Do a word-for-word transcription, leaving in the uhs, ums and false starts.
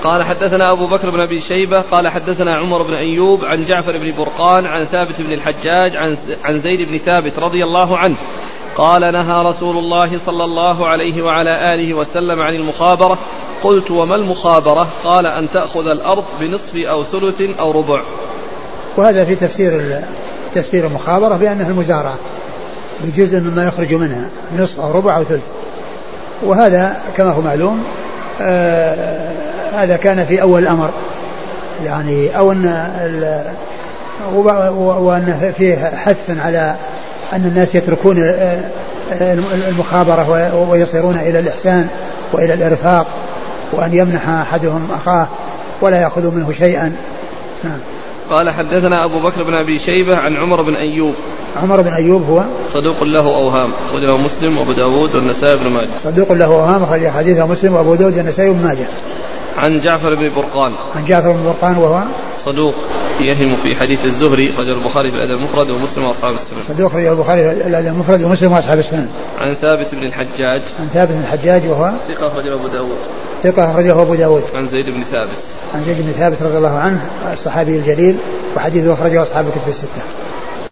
قال حدثنا أبو بكر بن أبي شيبة قال حدثنا عمر بن أيوب عن جعفر بن برقان عن ثابت بن الحجاج عن عن زيد بن ثابت رضي الله عنه قال نهى رسول الله صلى الله عليه وعلى آله وسلم عن المخابرة. قلت وما المخابرة؟ قال أن تأخذ الأرض بنصف أو ثلث أو ربع. وهذا في تفسير تفسير المخابرة بأنها المزارعة بجزء مما يخرج منها نصف أو ربع أو ثلث. وهذا كما هو معلوم آه هذا كان في أول الأمر يعني أو أن وأن فيه حث على أن الناس يتركون المخابرة ويصيرون إلى الإحسان وإلى الإرفاق وأن يمنح أحدهم أخاه ولا يأخذ منه شيئا. نعم. قال حدثنا أبو بكر بن أبي شيبة عن عمر بن أيوب. عمر بن أيوب هو صدوق له أوهام أخرجه مسلم وأبو داود والنسائي بن ماجه. صدوق له أوهام أخرج حديثه مسلم وأبو داود والنسائي بن ماجه. عن جعفر بن برقان. عن جعفر بن برقان وهو صدوق يهم في حديث الزهري أخرجه البخاري في الأدب المفرد ومسلم وأصحاب السنن. صدوق أخرجه البخاري في الأدب المفرد ومسلم وأصحاب السنن. عن ثابت بن الحجاج. عن ثابت بن الحجاج وهو ثقة أخرجه أبو داود. ثقة أخرجه أبو داود. عن زيد بن ثابت. عن زيد بن ثابت رضي الله عنه الصحابي الجليل وحديثه أخرجه أصحاب الكتب الستة.